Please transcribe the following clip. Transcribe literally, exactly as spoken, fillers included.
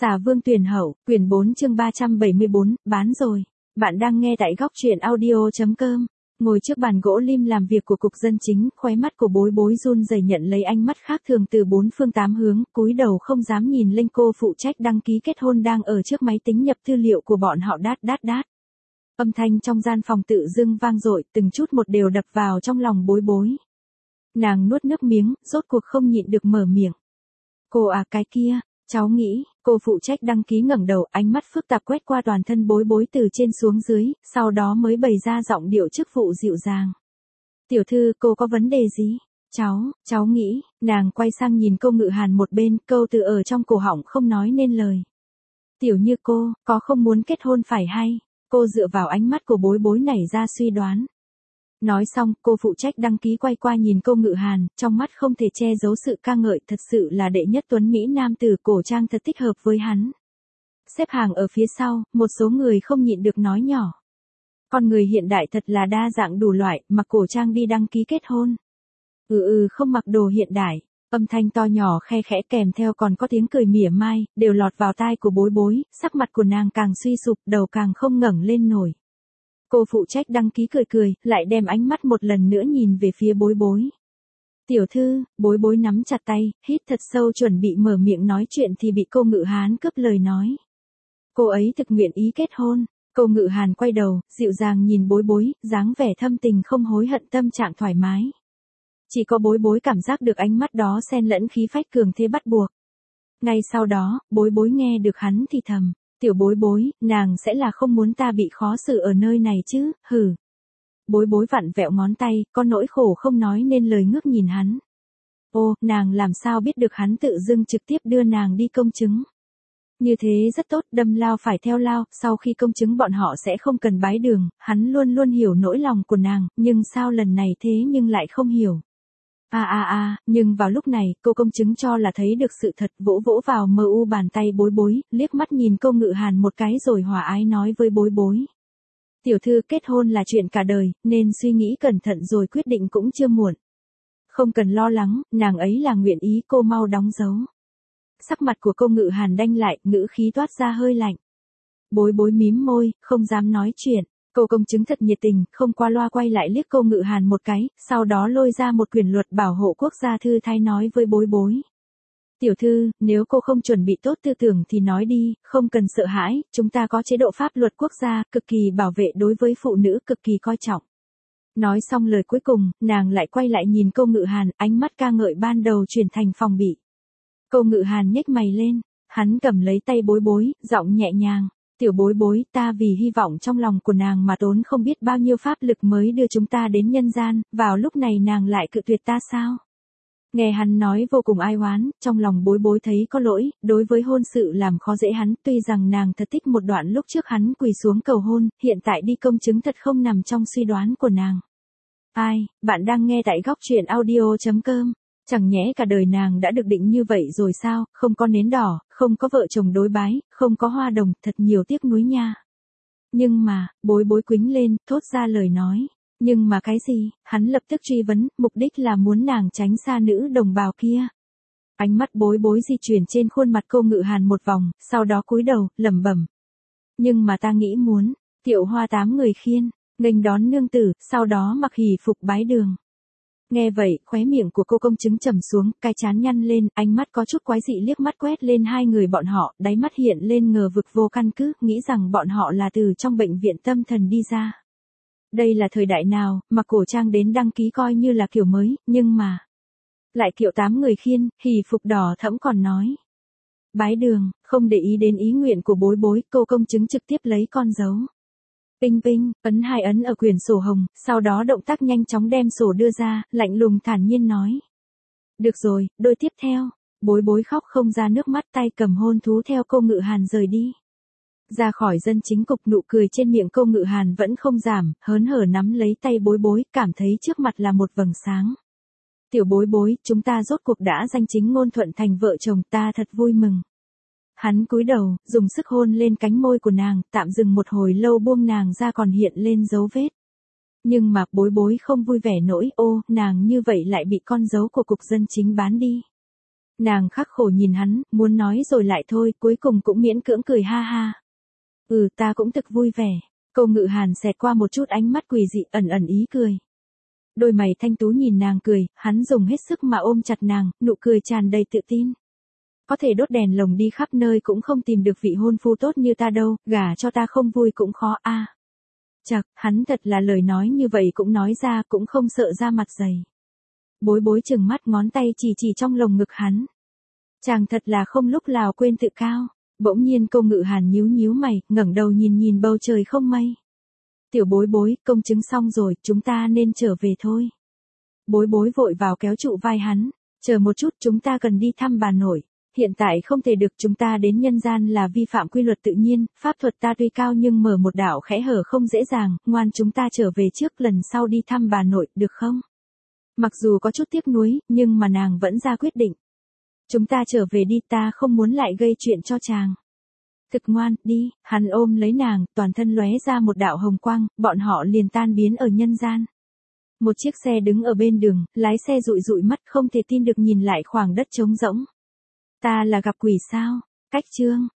Xà Vương Tuyển Hậu, quyển bốn chương ba trăm bảy mươi bốn, bán rồi. Bạn đang nghe tại góc truyện audio chấm com. Ngồi trước bàn gỗ lim làm việc của cục dân chính, khóe mắt của Bối Bối run rẩy nhận lấy ánh mắt khác thường từ bốn phương tám hướng, cúi đầu không dám nhìn lên cô phụ trách đăng ký kết hôn đang ở trước máy tính nhập tư liệu của bọn họ đát đát đát. Âm thanh trong gian phòng tự dưng vang dội, từng chút một đều đập vào trong lòng Bối Bối. Nàng nuốt nước miếng, rốt cuộc không nhịn được mở miệng. Cô à, cái kia. Cháu nghĩ, cô phụ trách đăng ký ngẩng đầu, ánh mắt phức tạp quét qua toàn thân Bối Bối từ trên xuống dưới, sau đó mới bày ra giọng điệu chức vụ dịu dàng. Tiểu thư, cô có vấn đề gì? Cháu, cháu nghĩ, nàng quay sang nhìn cô Ngự Hàn một bên, câu từ ở trong cổ họng không nói nên lời. Tiểu như cô, có không muốn kết hôn phải hay? Cô dựa vào ánh mắt của Bối Bối nảy ra suy đoán. Nói xong, cô phụ trách đăng ký quay qua nhìn cô Ngự Hàn, trong mắt không thể che giấu sự ca ngợi, thật sự là đệ nhất tuấn Mỹ nam tử, cổ trang thật thích hợp với hắn. Xếp hàng ở phía sau, một số người không nhịn được nói nhỏ. Con người hiện đại thật là đa dạng đủ loại, mặc cổ trang đi đăng ký kết hôn. Ừ ừ không mặc đồ hiện đại, âm thanh to nhỏ khe khẽ kèm theo còn có tiếng cười mỉa mai, đều lọt vào tai của Bối Bối, sắc mặt của nàng càng suy sụp, đầu càng không ngẩng lên nổi. Cô phụ trách đăng ký cười cười, lại đem ánh mắt một lần nữa nhìn về phía Bối Bối. Tiểu thư, Bối Bối nắm chặt tay, hít thật sâu chuẩn bị mở miệng nói chuyện thì bị cô Ngự Hán cướp lời nói. Cô ấy thực nguyện ý kết hôn. Cô Ngự Hàn quay đầu, dịu dàng nhìn Bối Bối, dáng vẻ thâm tình không hối hận, tâm trạng thoải mái. Chỉ có Bối Bối cảm giác được ánh mắt đó xen lẫn khí phách cường thế bắt buộc. Ngay sau đó, Bối Bối nghe được hắn thì thầm. Tiểu Bối Bối, nàng sẽ là không muốn ta bị khó xử ở nơi này chứ, hừ. Bối Bối vặn vẹo ngón tay, có nỗi khổ không nói nên lời ngước nhìn hắn. Ô, nàng làm sao biết được hắn tự dưng trực tiếp đưa nàng đi công chứng. Như thế rất tốt, đâm lao phải theo lao, sau khi công chứng bọn họ sẽ không cần bái đường, hắn luôn luôn hiểu nỗi lòng của nàng, nhưng sao lần này thế nhưng lại không hiểu. À à à, nhưng vào lúc này, cô công chứng cho là thấy được sự thật, vỗ vỗ vào mờ u bàn tay Bối Bối, liếc mắt nhìn cô Ngự Hàn một cái rồi hòa ái nói với Bối Bối. Tiểu thư, kết hôn là chuyện cả đời, nên suy nghĩ cẩn thận rồi quyết định cũng chưa muộn. Không cần lo lắng, nàng ấy là nguyện ý, cô mau đóng dấu. Sắc mặt của cô Ngự Hàn đanh lại, ngữ khí toát ra hơi lạnh. Bối Bối mím môi, không dám nói chuyện. Cô công chứng thật nhiệt tình, không qua loa quay lại liếc cô Ngự Hàn một cái, sau đó lôi ra một quyển luật bảo hộ quốc gia thư thái nói với Bối Bối. Tiểu thư, nếu cô không chuẩn bị tốt tư tưởng thì nói đi, không cần sợ hãi, chúng ta có chế độ pháp luật quốc gia, cực kỳ bảo vệ đối với phụ nữ, cực kỳ coi trọng. Nói xong lời cuối cùng, nàng lại quay lại nhìn cô Ngự Hàn, ánh mắt ca ngợi ban đầu chuyển thành phòng bị. Cô Ngự Hàn nhếch mày lên, hắn cầm lấy tay Bối Bối, giọng nhẹ nhàng. Tiểu Bối Bối, ta vì hy vọng trong lòng của nàng mà tốn không biết bao nhiêu pháp lực mới đưa chúng ta đến nhân gian, vào lúc này nàng lại cự tuyệt ta sao? Nghe hắn nói vô cùng ai oán, trong lòng Bối Bối thấy có lỗi, đối với hôn sự làm khó dễ hắn, tuy rằng nàng thật thích một đoạn lúc trước hắn quỳ xuống cầu hôn, hiện tại đi công chứng thật không nằm trong suy đoán của nàng. Ai, bạn đang nghe tại góc truyện audio chấm com. Chẳng nhẽ cả đời nàng đã được định như vậy rồi sao, không có nến đỏ, không có vợ chồng đối bái, không có hoa đồng, thật nhiều tiếc nuối nha. Nhưng mà, Bối Bối quĩnh lên, thốt ra lời nói. Nhưng mà cái gì, hắn lập tức truy vấn, mục đích là muốn nàng tránh xa nữ đồng bào kia. Ánh mắt Bối Bối di chuyển trên khuôn mặt cô Ngự Hàn một vòng, sau đó cúi đầu, lẩm bẩm. Nhưng mà ta nghĩ muốn, tiệu hoa tám người khiên, nghênh đón nương tử, sau đó mặc hỷ phục bái đường. Nghe vậy, khóe miệng của cô công chứng trầm xuống, cái trán nhăn lên, ánh mắt có chút quái dị liếc mắt quét lên hai người bọn họ, đáy mắt hiện lên ngờ vực vô căn cứ, nghĩ rằng bọn họ là từ trong bệnh viện tâm thần đi ra. Đây là thời đại nào, mà cổ trang đến đăng ký coi như là kiểu mới, nhưng mà... Lại kiệu tám người khiên, hỷ phục đỏ thẫm còn nói. Bái đường, không để ý đến ý nguyện của Bối Bối, cô công chứng trực tiếp lấy con dấu. Pinh pinh, ấn hai ấn ở quyển sổ hồng, sau đó động tác nhanh chóng đem sổ đưa ra, lạnh lùng thản nhiên nói. Được rồi, đôi tiếp theo. Bối Bối khóc không ra nước mắt, tay cầm hôn thú theo cô Ngự Hàn rời đi. Ra khỏi dân chính cục, nụ cười trên miệng cô Ngự Hàn vẫn không giảm, hớn hở nắm lấy tay Bối Bối, cảm thấy trước mặt là một vầng sáng. Tiểu Bối Bối, chúng ta rốt cuộc đã danh chính ngôn thuận thành vợ chồng, ta thật vui mừng. Hắn cúi đầu, dùng sức hôn lên cánh môi của nàng, tạm dừng một hồi lâu buông nàng ra còn hiện lên dấu vết. Nhưng mà Bối Bối không vui vẻ nổi, ô, nàng như vậy lại bị con dấu của cục dân chính bán đi. Nàng khắc khổ nhìn hắn, muốn nói rồi lại thôi, cuối cùng cũng miễn cưỡng cười ha ha. Ừ, ta cũng thực vui vẻ. Câu Ngự Hàn xẹt qua một chút ánh mắt quỷ dị, ẩn ẩn ý cười. Đôi mày thanh tú nhìn nàng cười, hắn dùng hết sức mà ôm chặt nàng, nụ cười tràn đầy tự tin. Có thể đốt đèn lồng đi khắp nơi cũng không tìm được vị hôn phu tốt như ta đâu, gả cho ta không vui cũng khó a. À. Chật, hắn thật là lời nói như vậy cũng nói ra, cũng không sợ ra mặt dày. Bối bối chừng mắt, ngón tay chỉ chỉ trong lồng ngực hắn. Chàng thật là không lúc nào quên tự cao. Bỗng nhiên Câu Ngự Hàn nhíu nhíu mày, ngẩng đầu nhìn nhìn bầu trời không mây. Tiểu bối bối, công chứng xong rồi, chúng ta nên trở về thôi. Bối bối vội vào kéo trụ vai hắn. Chờ một chút, chúng ta cần đi thăm bà nội. Hiện tại không thể được, chúng ta đến nhân gian là vi phạm quy luật tự nhiên, pháp thuật ta tuy cao nhưng mở một đạo khẽ hở không dễ dàng, ngoan chúng ta trở về trước, lần sau đi thăm bà nội, được không? Mặc dù có chút tiếc nuối, nhưng mà nàng vẫn ra quyết định. Chúng ta trở về đi, ta không muốn lại gây chuyện cho chàng. Thực ngoan, đi, hắn ôm lấy nàng, toàn thân lóe ra một đạo hồng quang, bọn họ liền tan biến ở nhân gian. Một chiếc xe đứng ở bên đường, lái xe dụi dụi mắt không thể tin được nhìn lại khoảng đất trống rỗng. Ta là gặp quỷ sao? Cách chương.